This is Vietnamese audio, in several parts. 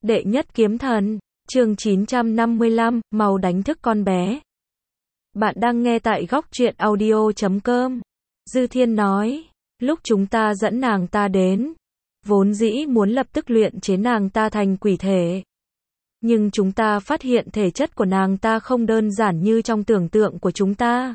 Đệ nhất kiếm thần, chương 955, mau đánh thức con bé. Bạn đang nghe tại góc truyện audio.com. Dư Thiên nói, lúc chúng ta dẫn nàng ta đến, vốn dĩ muốn lập tức luyện chế nàng ta thành quỷ thể. Nhưng chúng ta phát hiện thể chất của nàng ta không đơn giản như trong tưởng tượng của chúng ta.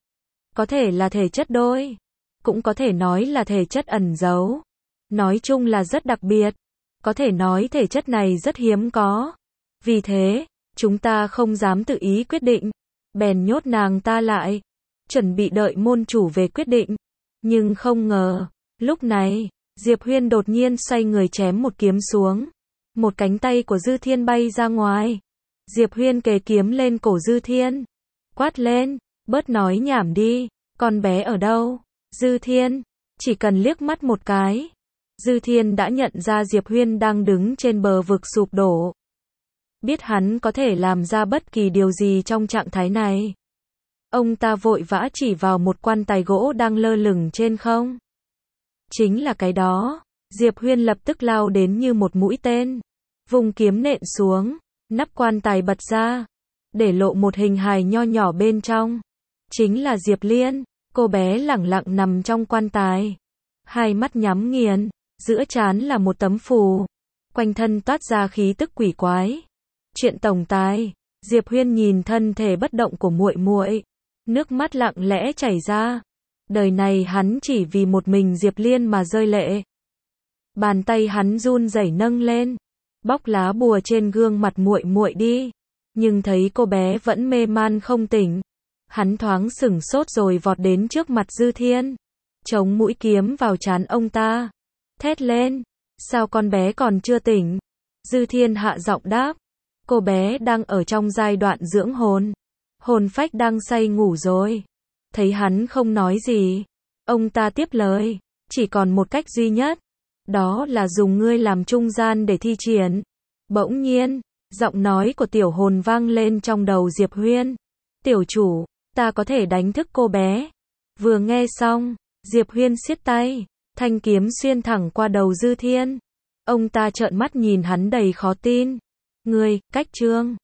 Có thể là thể chất đôi, cũng có thể nói là thể chất ẩn giấu. Nói chung là rất đặc biệt. Có thể nói thể chất này rất hiếm có. Vì thế, chúng ta không dám tự ý quyết định. Bèn nhốt nàng ta lại. Chuẩn bị đợi môn chủ về quyết định. Nhưng không ngờ, lúc này, Diệp Huyên đột nhiên xoay người chém một kiếm xuống. Một cánh tay của Dư Thiên bay ra ngoài. Diệp Huyên kề kiếm lên cổ Dư Thiên. Quát lên, bớt nói nhảm đi, con bé ở đâu? Dư Thiên, chỉ cần liếc mắt một cái. Dư Thiên đã nhận ra Diệp Huyên đang đứng trên bờ vực sụp đổ. Biết hắn có thể làm ra bất kỳ điều gì trong trạng thái này. Ông ta vội vã chỉ vào một quan tài gỗ đang lơ lửng trên không. Chính là cái đó. Diệp Huyên lập tức lao đến như một mũi tên. Vùng kiếm nện xuống, nắp quan tài bật ra, để lộ một hình hài nho nhỏ bên trong. Chính là Diệp Liên, cô bé lẳng lặng nằm trong quan tài. Hai mắt nhắm nghiền, giữa trán là một tấm phù. Quanh thân toát ra khí tức quỷ quái. Chuyện tổng tài, Diệp Huyên nhìn thân thể bất động của muội muội, nước mắt lặng lẽ chảy ra. Đời này hắn chỉ vì một mình Diệp Liên mà rơi lệ. Bàn tay hắn run rẩy nâng lên, bóc lá bùa trên gương mặt muội muội đi, nhưng thấy cô bé vẫn mê man không tỉnh. Hắn thoáng sửng sốt rồi vọt đến trước mặt Dư Thiên, chống mũi kiếm vào trán ông ta, thét lên, sao con bé còn chưa tỉnh? Dư Thiên hạ giọng đáp, cô bé đang ở trong giai đoạn dưỡng hồn, hồn phách đang say ngủ rồi. Thấy hắn không nói gì, ông ta tiếp lời, chỉ còn một cách duy nhất, đó là dùng ngươi làm trung gian để thi triển. Bỗng nhiên, giọng nói của tiểu hồn vang lên trong đầu Diệp Huyên. Tiểu chủ, ta có thể đánh thức cô bé. Vừa nghe xong, Diệp Huyên siết tay, thanh kiếm xuyên thẳng qua đầu Dư Thiên. Ông ta trợn mắt nhìn hắn đầy khó tin. Ngươi, cách trương.